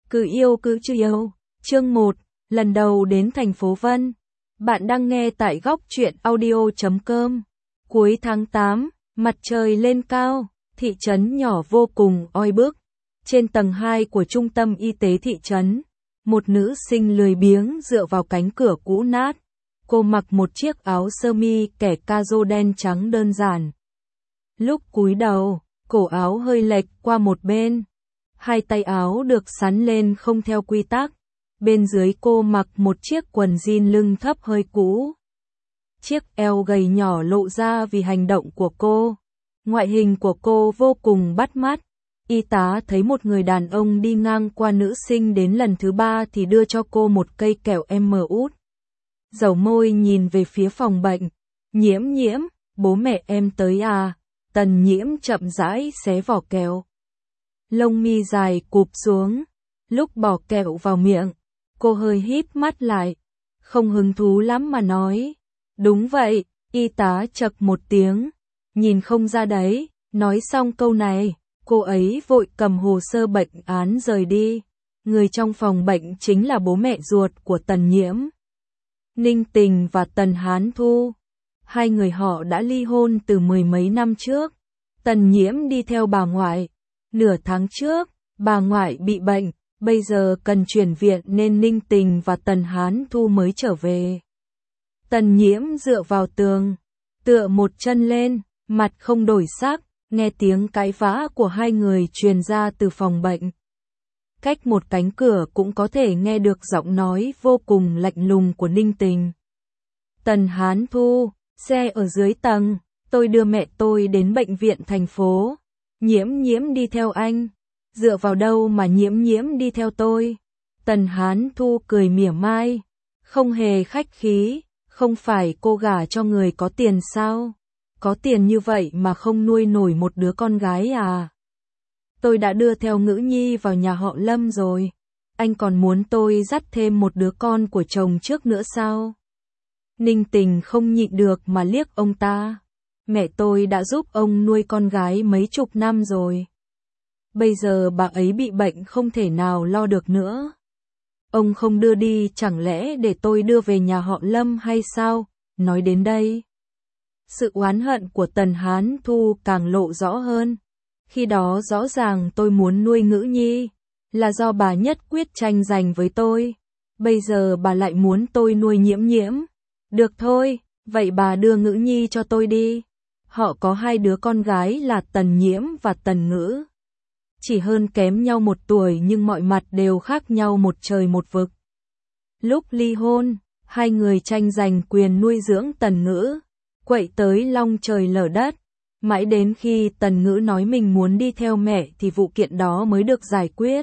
Cứ yêu cứ chưa yêu. Chương 1, lần đầu đến thành phố Vân. Bạn đang nghe tại góc truyện audio.com. Cuối tháng 8, mặt trời lên cao, thị trấn nhỏ vô cùng oi bức. Trên tầng 2 của trung tâm y tế thị trấn, một nữ sinh lười biếng dựa vào cánh cửa cũ nát. Cô mặc một chiếc áo sơ mi kẻ caro đen trắng đơn giản. Lúc cúi đầu, cổ áo hơi lệch qua một bên. Hai tay áo được xắn lên không theo quy tắc. Bên dưới cô mặc một chiếc quần jean lưng thấp hơi cũ. Chiếc eo gầy nhỏ lộ ra vì hành động của cô. Ngoại hình của cô vô cùng bắt mắt. Y tá thấy một người đàn ông đi ngang qua nữ sinh đến lần thứ 3 thì đưa cho cô một cây kẹo út. Dầu môi nhìn về phía phòng bệnh. Nhiễm nhiễm, bố mẹ em tới à? Tần Nhiễm chậm rãi xé vỏ kẹo. Lông mi dài cụp xuống. Lúc bỏ kẹo vào miệng, cô hơi híp mắt lại. Không hứng thú lắm mà nói. Đúng vậy, y tá chậc một tiếng. Nhìn không ra đấy. Nói xong câu này, cô ấy vội cầm hồ sơ bệnh án rời đi. Người trong phòng bệnh chính là bố mẹ ruột của Tần Nhiễm, Ninh Tình và Tần Hán Thu. Hai người họ đã ly hôn từ mười mấy năm trước. Tần Nhiễm đi theo bà ngoại. Nửa tháng trước, bà ngoại bị bệnh, bây giờ cần chuyển viện nên Ninh Tình và Tần Hán Thu mới trở về. Tần Nhiễm dựa vào tường, tựa một chân lên, mặt không đổi sắc, nghe tiếng cãi vã của hai người truyền ra từ phòng bệnh. Cách một cánh cửa cũng có thể nghe được giọng nói vô cùng lạnh lùng của Ninh Tình. Tần Hán Thu, xe ở dưới tầng, tôi đưa mẹ tôi đến bệnh viện thành phố. Nhiễm nhiễm đi theo anh. Dựa vào đâu mà nhiễm nhiễm đi theo tôi? Tần Hán Thu cười mỉa mai. Không hề khách khí, không phải cô gả cho người có tiền sao? Có tiền như vậy mà không nuôi nổi một đứa con gái à? Tôi đã đưa theo Ngữ Nhi vào nhà họ Lâm rồi. Anh còn muốn tôi dắt thêm một đứa con của chồng trước nữa sao? Ninh Tình không nhịn được mà liếc ông ta. Mẹ tôi đã giúp ông nuôi con gái mấy chục năm rồi. Bây giờ bà ấy bị bệnh không thể nào lo được nữa. Ông không đưa đi chẳng lẽ để tôi đưa về nhà họ Lâm hay sao? Nói đến đây, sự oán hận của Tần Hán Thu càng lộ rõ hơn. Khi đó rõ ràng tôi muốn nuôi Ngữ Nhi, là do bà nhất quyết tranh giành với tôi. Bây giờ bà lại muốn tôi nuôi Nhiễm nhiễm. Được thôi, vậy bà đưa Ngữ Nhi cho tôi đi. Họ có hai đứa con gái là Tần Nhiễm và Tần Ngữ. Chỉ hơn kém nhau một tuổi nhưng mọi mặt đều khác nhau một trời một vực. Lúc ly hôn, hai người tranh giành quyền nuôi dưỡng Tần Ngữ, quậy tới long trời lở đất. Mãi đến khi Tần Ngữ nói mình muốn đi theo mẹ thì vụ kiện đó mới được giải quyết.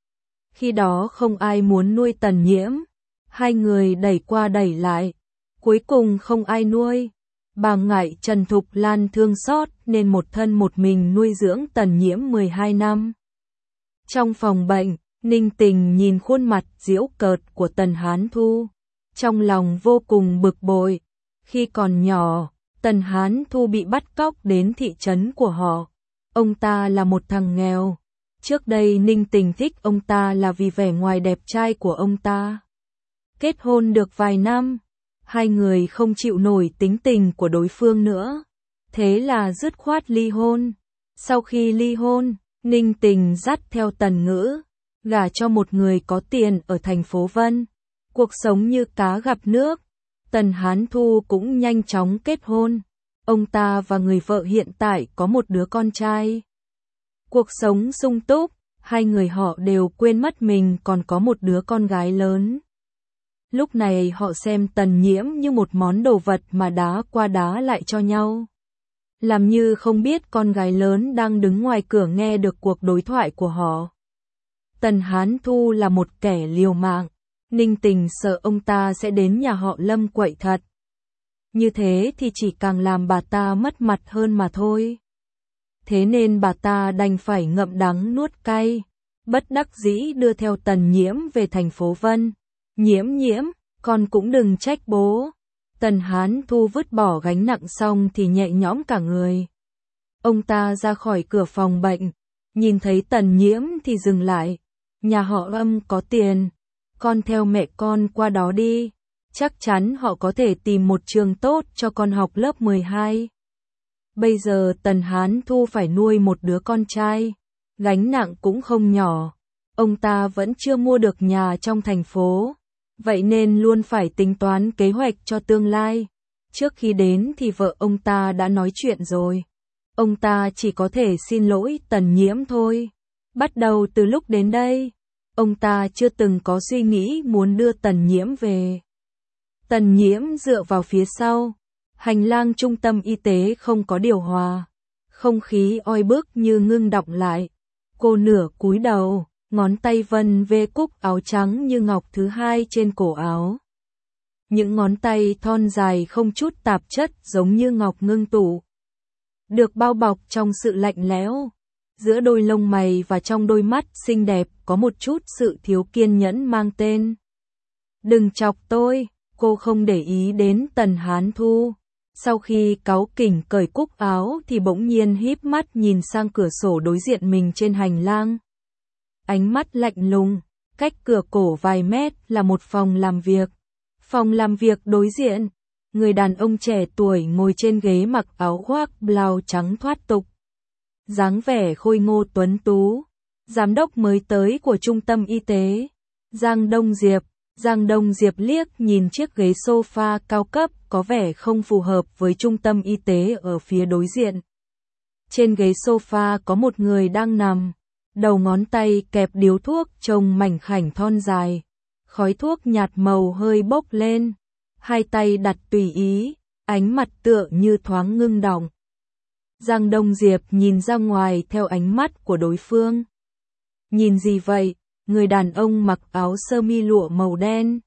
Khi đó không ai muốn nuôi Tần Nhiễm. Hai người đẩy qua đẩy lại. Cuối cùng không ai nuôi. Bà ngại Trần Thục Lan thương xót nên một thân một mình nuôi dưỡng Tần Nhiễm 12 năm. Trong phòng bệnh, Ninh Tình nhìn khuôn mặt giễu cợt của Tần Hán Thu. Trong lòng vô cùng bực bội. Khi còn nhỏ, Tần Hán Thu bị bắt cóc đến thị trấn của họ. Ông ta là một thằng nghèo. Trước đây Ninh Tình thích ông ta là vì vẻ ngoài đẹp trai của ông ta. Kết hôn được vài năm, hai người không chịu nổi tính tình của đối phương nữa. Thế là dứt khoát ly hôn. Sau khi ly hôn, Ninh Tình dắt theo Tần Ngữ, gả cho một người có tiền ở thành phố Vân. Cuộc sống như cá gặp nước. Tần Hán Thu cũng nhanh chóng kết hôn. Ông ta và người vợ hiện tại có một đứa con trai. Cuộc sống sung túc, hai người họ đều quên mất mình còn có một đứa con gái lớn. Lúc này họ xem Tần Nhiễm như một món đồ vật mà đá qua đá lại cho nhau. Làm như không biết con gái lớn đang đứng ngoài cửa nghe được cuộc đối thoại của họ. Tần Hán Thu là một kẻ liều mạng. Ninh Tình sợ ông ta sẽ đến nhà họ Lâm quậy thật. Như thế thì chỉ càng làm bà ta mất mặt hơn mà thôi. Thế nên bà ta đành phải ngậm đắng nuốt cay. Bất đắc dĩ đưa theo Tần Nhiễm về thành phố Vân. Nhiễm nhiễm, con cũng đừng trách bố. Tần Hán Thu vứt bỏ gánh nặng xong thì nhẹ nhõm cả người. Ông ta ra khỏi cửa phòng bệnh. Nhìn thấy Tần Nhiễm thì dừng lại. nhà họ Âm có tiền, con theo mẹ con qua đó đi, chắc chắn họ có thể tìm một trường tốt cho con học lớp 12. Bây giờ Tần Hán Thu phải nuôi một đứa con trai, gánh nặng cũng không nhỏ. Ông ta vẫn chưa mua được nhà trong thành phố, vậy nên luôn phải tính toán kế hoạch cho tương lai. Trước khi đến thì vợ ông ta đã nói chuyện rồi. Ông ta chỉ có thể xin lỗi Tần Nhiễm thôi. Bắt đầu từ lúc đến đây, ông ta chưa từng có suy nghĩ muốn đưa Tần Nhiễm về. Tần Nhiễm dựa vào phía sau, hành lang trung tâm y tế không có điều hòa, không khí oi bức như ngưng đọng lại. Cô nửa cúi đầu, ngón tay vân về cúc áo trắng như ngọc thứ hai trên cổ áo. Những ngón tay thon dài không chút tạp chất giống như ngọc ngưng tụ, được bao bọc trong sự lạnh lẽo. Giữa đôi lông mày và trong đôi mắt xinh đẹp có một chút sự thiếu kiên nhẫn mang tên. Đừng chọc tôi, cô không để ý đến Tần Hán Thu. Sau khi cáu kỉnh cởi cúc áo thì bỗng nhiên híp mắt nhìn sang cửa sổ đối diện mình trên hành lang. Ánh mắt lạnh lùng, cách cửa cổ vài mét là một phòng làm việc. Phòng làm việc đối diện, người đàn ông trẻ tuổi ngồi trên ghế mặc áo khoác blau trắng thoát tục. Dáng vẻ khôi ngô tuấn tú, giám đốc mới tới của trung tâm y tế, Giang Đông Diệp. Giang Đông Diệp liếc nhìn chiếc ghế sofa cao cấp có vẻ không phù hợp với trung tâm y tế ở phía đối diện. Trên ghế sofa có một người đang nằm, đầu ngón tay kẹp điếu thuốc trông mảnh khảnh thon dài, khói thuốc nhạt màu hơi bốc lên, hai tay đặt tùy ý, ánh mặt tựa như thoáng ngưng đọng. Giang Đông Diệp nhìn ra ngoài theo ánh mắt của đối phương. Nhìn gì vậy? Người đàn ông mặc áo sơ mi lụa màu đen,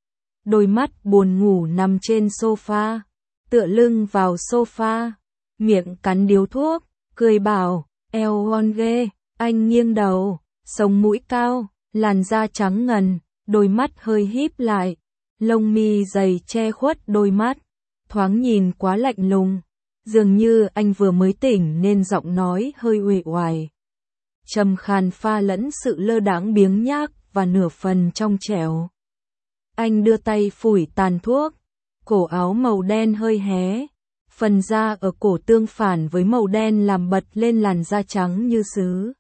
đôi mắt buồn ngủ nằm trên sofa, tựa lưng vào sofa, miệng cắn điếu thuốc, cười bảo, eo ngon ghê. Anh nghiêng đầu, sống mũi cao, làn da trắng ngần, đôi mắt hơi híp lại, lông mi dày che khuất đôi mắt, thoáng nhìn quá lạnh lùng, dường như anh vừa mới tỉnh nên giọng nói hơi uể oải. Trầm khàn pha lẫn sự lơ đãng biếng nhác và nửa phần trong trẻo. Anh đưa tay phủi tàn thuốc, cổ áo màu đen hơi hé, phần da ở cổ tương phản với màu đen làm bật lên làn da trắng như sứ.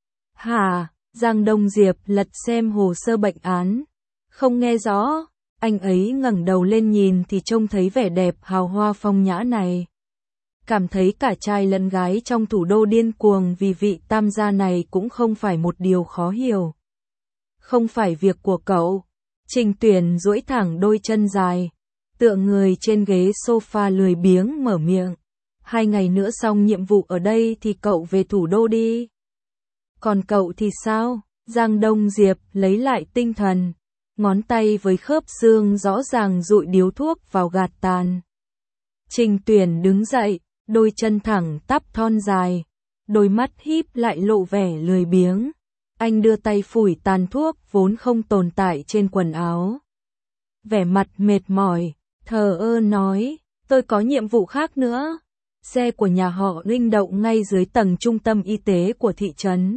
Hả? Giang Đông Diệp lật xem hồ sơ bệnh án. Không nghe rõ, anh ấy ngẩng đầu lên nhìn thì trông thấy vẻ đẹp hào hoa phong nhã này. Cảm thấy cả trai lẫn gái trong thủ đô điên cuồng vì vị tam gia này cũng không phải một điều khó hiểu. Không phải việc của cậu. Trình Tuyển duỗi thẳng đôi chân dài, tựa người trên ghế sofa lười biếng mở miệng. 2 ngày nữa xong nhiệm vụ ở đây thì cậu về thủ đô đi. Còn cậu thì sao? Giang Đông Diệp lấy lại tinh thần, ngón tay với khớp xương rõ ràng dụi điếu thuốc vào gạt tàn. Trình Tuyển đứng dậy, đôi chân thẳng tắp thon dài, đôi mắt híp lại lộ vẻ lười biếng. Anh đưa tay phủi tàn thuốc vốn không tồn tại trên quần áo. Vẻ mặt mệt mỏi, thờ ơ nói, tôi có nhiệm vụ khác nữa. Xe của nhà họ linh đậu ngay dưới tầng trung tâm y tế của thị trấn.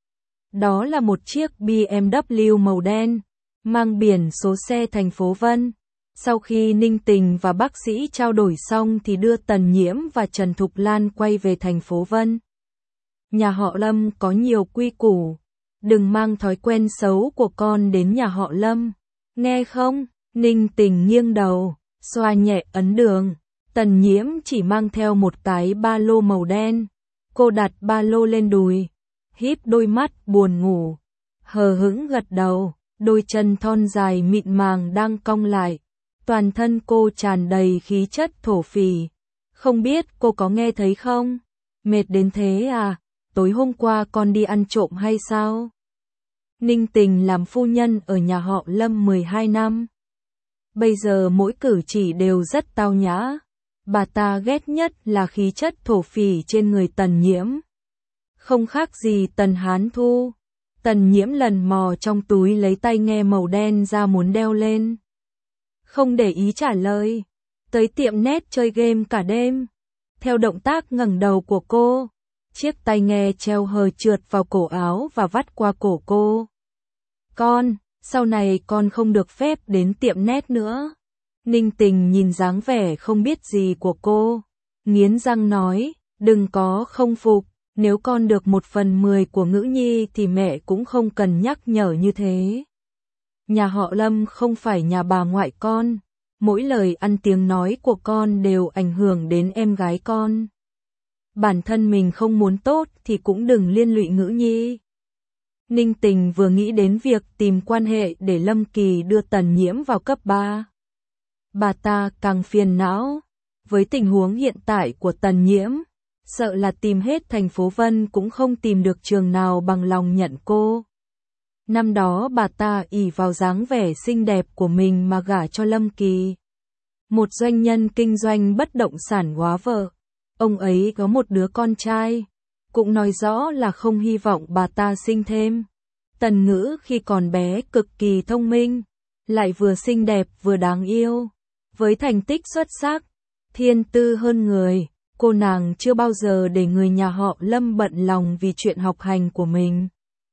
Đó là một chiếc BMW màu đen, mang biển số xe thành phố Vân. Sau khi Ninh Tình và bác sĩ trao đổi xong thì đưa Tần Nhiễm và Trần Thục Lan quay về thành phố Vân. Nhà họ Lâm có nhiều quy củ, đừng mang thói quen xấu của con đến nhà họ Lâm, nghe không? Ninh Tình nghiêng đầu, xoa nhẹ ấn đường. Tần Nhiễm chỉ mang theo một cái ba lô màu đen. Cô đặt ba lô lên đùi, híp đôi mắt buồn ngủ, hờ hững gật đầu, đôi chân thon dài mịn màng đang cong lại. Toàn thân cô tràn đầy khí chất thổ phỉ. Không biết cô có nghe thấy không? Mệt đến thế à? Tối hôm qua con đi ăn trộm hay sao? Ninh Tình làm phu nhân ở nhà họ Lâm 12 năm. Bây giờ mỗi cử chỉ đều rất tao nhã. Bà ta ghét nhất là khí chất thổ phỉ trên người Tần Nhiễm. Không khác gì Tần Hán Thu. Tần Nhiễm lần mò trong túi lấy tai nghe màu đen ra muốn đeo lên. Không để ý trả lời. Tới tiệm net chơi game cả đêm. Theo động tác ngẩng đầu của cô, chiếc tai nghe treo hờ trượt vào cổ áo và vắt qua cổ cô. Con, sau này con không được phép đến tiệm nét nữa. Ninh Tình nhìn dáng vẻ không biết gì của cô, nghiến răng nói, đừng có không phục, nếu con được 1/10 của Ngữ Nhi thì mẹ cũng không cần nhắc nhở như thế. Nhà họ Lâm không phải nhà bà ngoại con, mỗi lời ăn tiếng nói của con đều ảnh hưởng đến em gái con. Bản thân mình không muốn tốt thì cũng đừng liên lụy Ngữ Nhi. Ninh Tình vừa nghĩ đến việc tìm quan hệ để Lâm Kỳ đưa Tần Nhiễm vào cấp 3. Bà ta càng phiền não, với tình huống hiện tại của Tần Nhiễm, sợ là tìm hết thành phố Vân cũng không tìm được trường nào bằng lòng nhận cô. Năm đó bà ta ỷ vào dáng vẻ xinh đẹp của mình mà gả cho Lâm Kỳ, một doanh nhân kinh doanh bất động sản góa vợ. Ông ấy có một đứa con trai, cũng nói rõ là không hy vọng bà ta sinh thêm. Tần Ngữ khi còn bé cực kỳ thông minh, lại vừa xinh đẹp vừa đáng yêu, với thành tích xuất sắc, thiên tư hơn người, cô nàng chưa bao giờ để người nhà họ Lâm bận lòng vì chuyện học hành của mình.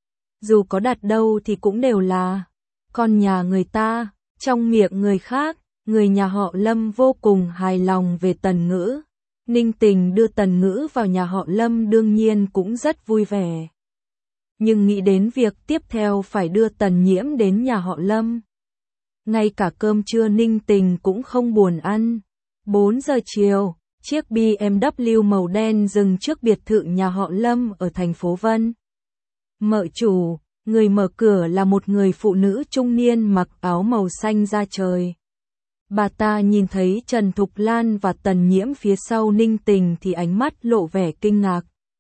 Dù có đặt đâu thì cũng đều là con nhà người ta, trong miệng người khác, người nhà họ Lâm vô cùng hài lòng về Tần Ngữ. Ninh Tình đưa Tần Ngữ vào nhà họ Lâm đương nhiên cũng rất vui vẻ. Nhưng nghĩ đến việc tiếp theo phải đưa Tần Nhiễm đến nhà họ Lâm, ngay cả cơm trưa Ninh Tình cũng không buồn ăn. 4 giờ chiều, chiếc BMW màu đen dừng trước biệt thự nhà họ Lâm ở thành phố Vân. Mợ chủ, người mở cửa là một người phụ nữ trung niên mặc áo màu xanh da trời. Bà ta nhìn thấy Trần Thục Lan và Tần Nhiễm phía sau Ninh Tình thì ánh mắt lộ vẻ kinh ngạc.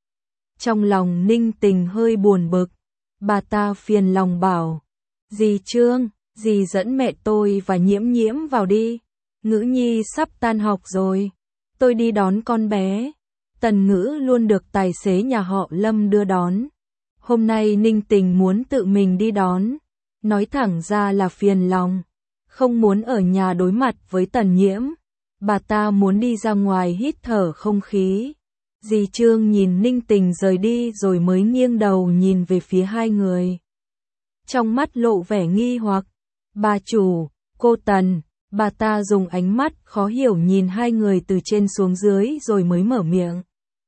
Trong lòng Ninh Tình hơi buồn bực, bà ta phiền lòng bảo, dì Trương, dì dẫn mẹ tôi và Nhiễm Nhiễm vào đi, Ngữ Nhi sắp tan học rồi, tôi đi đón con bé. Tần Ngữ luôn được tài xế nhà họ Lâm đưa đón. Hôm nay Ninh Tình muốn tự mình đi đón, nói thẳng ra là phiền lòng, không muốn ở nhà đối mặt với Tần Nhiễm, bà ta muốn đi ra ngoài hít thở không khí. Dì Trương nhìn Ninh Tình rời đi rồi mới nghiêng đầu nhìn về phía hai người. Trong mắt lộ vẻ nghi hoặc, bà chủ, cô Tần, bà ta dùng ánh mắt khó hiểu nhìn hai người từ trên xuống dưới rồi mới mở miệng.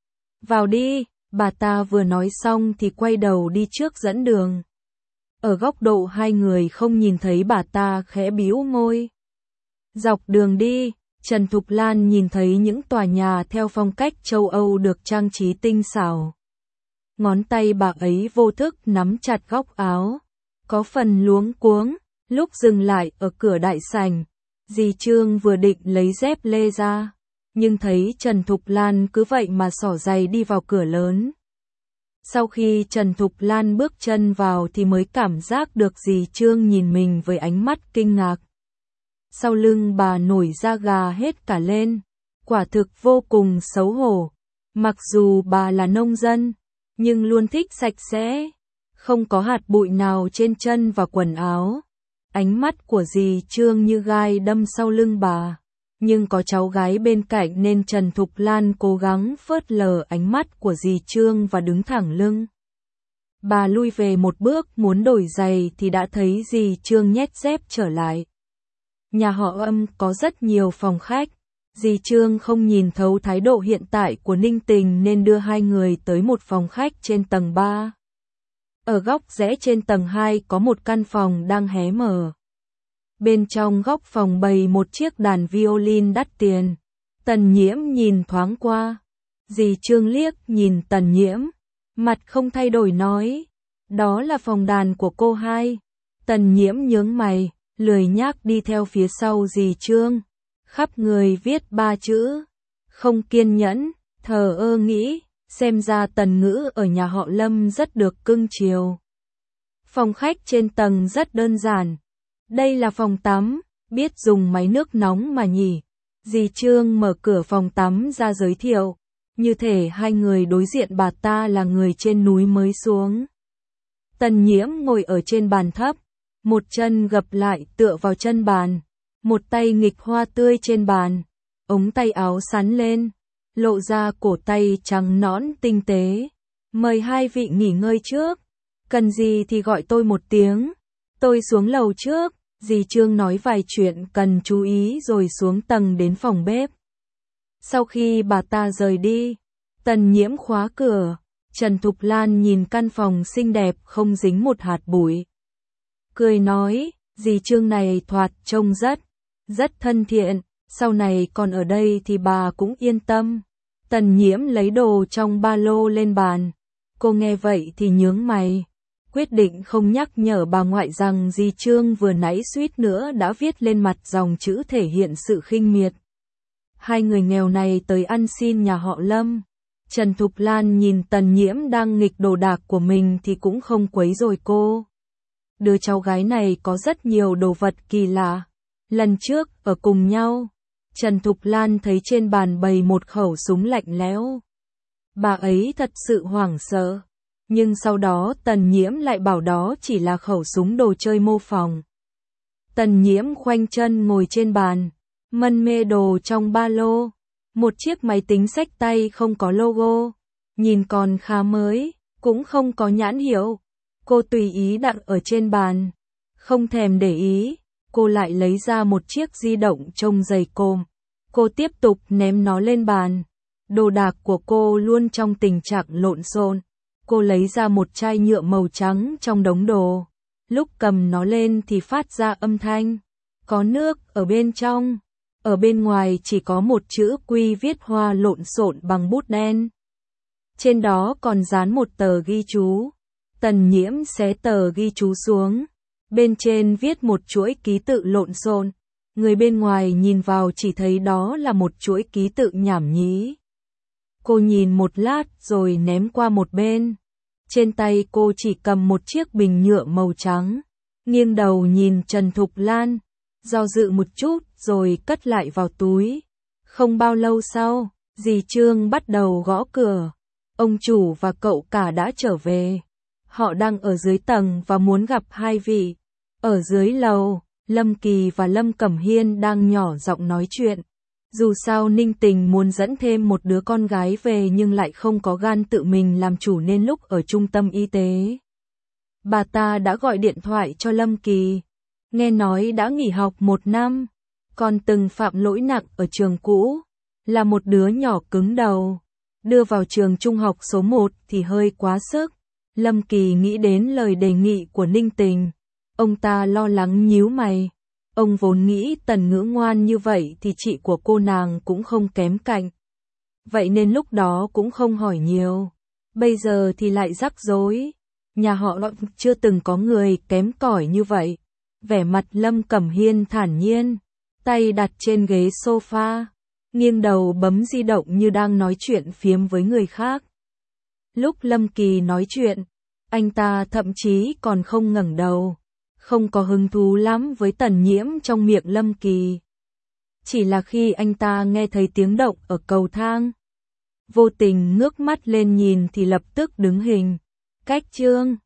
Vào đi, bà ta vừa nói xong thì quay đầu đi trước dẫn đường. Ở góc độ hai người không nhìn thấy bà ta khẽ bĩu môi. Dọc đường đi, Trần Thục Lan nhìn thấy những tòa nhà theo phong cách châu Âu được trang trí tinh xảo. Ngón tay bà ấy vô thức nắm chặt góc áo, có phần luống cuống, lúc dừng lại ở cửa đại sảnh. Dì Trương vừa định lấy dép lê ra, nhưng thấy Trần Thục Lan cứ vậy mà xỏ giày đi vào cửa lớn. Sau khi Trần Thục Lan bước chân vào thì mới cảm giác được dì Trương nhìn mình với ánh mắt kinh ngạc. Sau lưng bà nổi da gà hết cả lên, quả thực vô cùng xấu hổ. Mặc dù bà là nông dân, nhưng luôn thích sạch sẽ, không có hạt bụi nào trên chân và quần áo. Ánh mắt của dì Trương như gai đâm sau lưng bà, nhưng có cháu gái bên cạnh nên Trần Thục Lan cố gắng phớt lờ ánh mắt của dì Trương và đứng thẳng lưng. Bà lui về một bước muốn đổi giày thì đã thấy dì Trương nhét dép trở lại. Nhà họ Âm có rất nhiều phòng khách, dì Trương không nhìn thấu thái độ hiện tại của Ninh Tình nên đưa hai người tới một phòng khách trên tầng 3. Ở góc rẽ trên tầng 2 có một căn phòng đang hé mở. Bên trong góc phòng bày một chiếc đàn violin đắt tiền. Tần Nhiễm nhìn thoáng qua. Dì Trương liếc nhìn Tần Nhiễm, mặt không thay đổi nói, đó là phòng đàn của cô hai. Tần Nhiễm nhướng mày, lười nhác đi theo phía sau dì Trương, khắp người viết 3 chữ, không kiên nhẫn, thờ ơ nghĩ, xem ra Tần Ngữ ở nhà họ Lâm rất được cưng chiều. Phòng khách trên tầng rất đơn giản. Đây là phòng tắm, biết dùng máy nước nóng mà nhỉ. Dì Trương mở cửa phòng tắm ra giới thiệu, như thể hai người đối diện bà ta là người trên núi mới xuống. Tần Nhiễm ngồi ở trên bàn thấp, một chân gập lại tựa vào chân bàn, một tay nghịch hoa tươi trên bàn, ống tay áo xắn lên, lộ ra cổ tay trắng nõn tinh tế. Mời hai vị nghỉ ngơi trước, cần gì thì gọi tôi một tiếng. Tôi xuống lầu trước, dì Trương nói vài chuyện cần chú ý rồi xuống tầng đến phòng bếp. Sau khi bà ta rời đi, Tần Nhiễm khóa cửa, Trần Thục Lan nhìn căn phòng xinh đẹp không dính một hạt bụi. Cười nói, dì Trương này thoạt trông rất thân thiện, sau này còn ở đây thì bà cũng yên tâm. Tần Nhiễm lấy đồ trong ba lô lên bàn. Cô nghe vậy thì nhướng mày, quyết định không nhắc nhở bà ngoại rằng dì Trương vừa nãy suýt nữa đã viết lên mặt dòng chữ thể hiện sự khinh miệt. Hai người nghèo này tới ăn xin nhà họ Lâm. Trần Thục Lan nhìn Tần Nhiễm đang nghịch đồ đạc của mình thì cũng không quấy rầy cô. Đứa cháu gái này có rất nhiều đồ vật kỳ lạ. Lần trước, ở cùng nhau, Trần Thục Lan thấy trên bàn bày một khẩu súng lạnh lẽo. Bà ấy thật sự hoảng sợ. Nhưng sau đó Tần Nhiễm lại bảo đó chỉ là khẩu súng đồ chơi mô phỏng. Tần Nhiễm khoanh chân ngồi trên bàn, mân mê đồ trong ba lô. Một chiếc máy tính xách tay không có logo, nhìn còn khá mới, cũng không có nhãn hiệu. Cô tùy ý đặt ở trên bàn, không thèm để ý, cô lại lấy ra một chiếc di động trông dày cộm. Cô tiếp tục ném nó lên bàn. Đồ đạc của cô luôn trong tình trạng lộn xộn. Cô lấy ra một chai nhựa màu trắng trong đống đồ. Lúc cầm nó lên thì phát ra âm thanh. Có nước ở bên trong. Ở bên ngoài chỉ có một chữ Quy viết hoa lộn xộn bằng bút đen. Trên đó còn dán một tờ ghi chú. Tần Nhiễm xé tờ ghi chú xuống. Bên trên viết một chuỗi ký tự lộn xộn. Người bên ngoài nhìn vào chỉ thấy đó là một chuỗi ký tự nhảm nhí. Cô nhìn một lát rồi ném qua một bên. Trên tay cô chỉ cầm một chiếc bình nhựa màu trắng. Nghiêng đầu nhìn Trần Thục Lan, do dự một chút rồi cất lại vào túi. Không bao lâu sau, dì Trương bắt đầu gõ cửa. Ông chủ và cậu cả đã trở về. Họ đang ở dưới tầng và muốn gặp hai vị. Ở dưới lầu, Lâm Kỳ và Lâm Cẩm Hiên đang nhỏ giọng nói chuyện. Dù sao Ninh Tình muốn dẫn thêm một đứa con gái về nhưng lại không có gan tự mình làm chủ nên lúc ở trung tâm y tế. Bà ta đã gọi điện thoại cho Lâm Kỳ. Nghe nói đã nghỉ học 1 năm. Còn từng phạm lỗi nặng ở trường cũ. Là một đứa nhỏ cứng đầu. Đưa vào trường trung học số 1 thì hơi quá sức. Lâm Kỳ nghĩ đến lời đề nghị của Ninh Tình. Ông ta lo lắng nhíu mày. Ông vốn nghĩ Tần Ngữ ngoan như vậy thì chị của cô nàng cũng không kém cạnh. Vậy nên lúc đó cũng không hỏi nhiều. Bây giờ thì lại rắc rối. Nhà họ chưa từng có người kém cỏi như vậy. Vẻ mặt Lâm Cẩm Hiên thản nhiên. Tay đặt trên ghế sofa. Nghiêng đầu bấm di động như đang nói chuyện phiếm với người khác. Lúc Lâm Kỳ nói chuyện, anh ta thậm chí còn không ngẩng đầu. Không có hứng thú lắm với Tần Nhiễm trong miệng Lâm Kỳ. Chỉ là khi anh ta nghe thấy tiếng động ở cầu thang, vô tình ngước mắt lên nhìn thì lập tức đứng hình. Cách Trương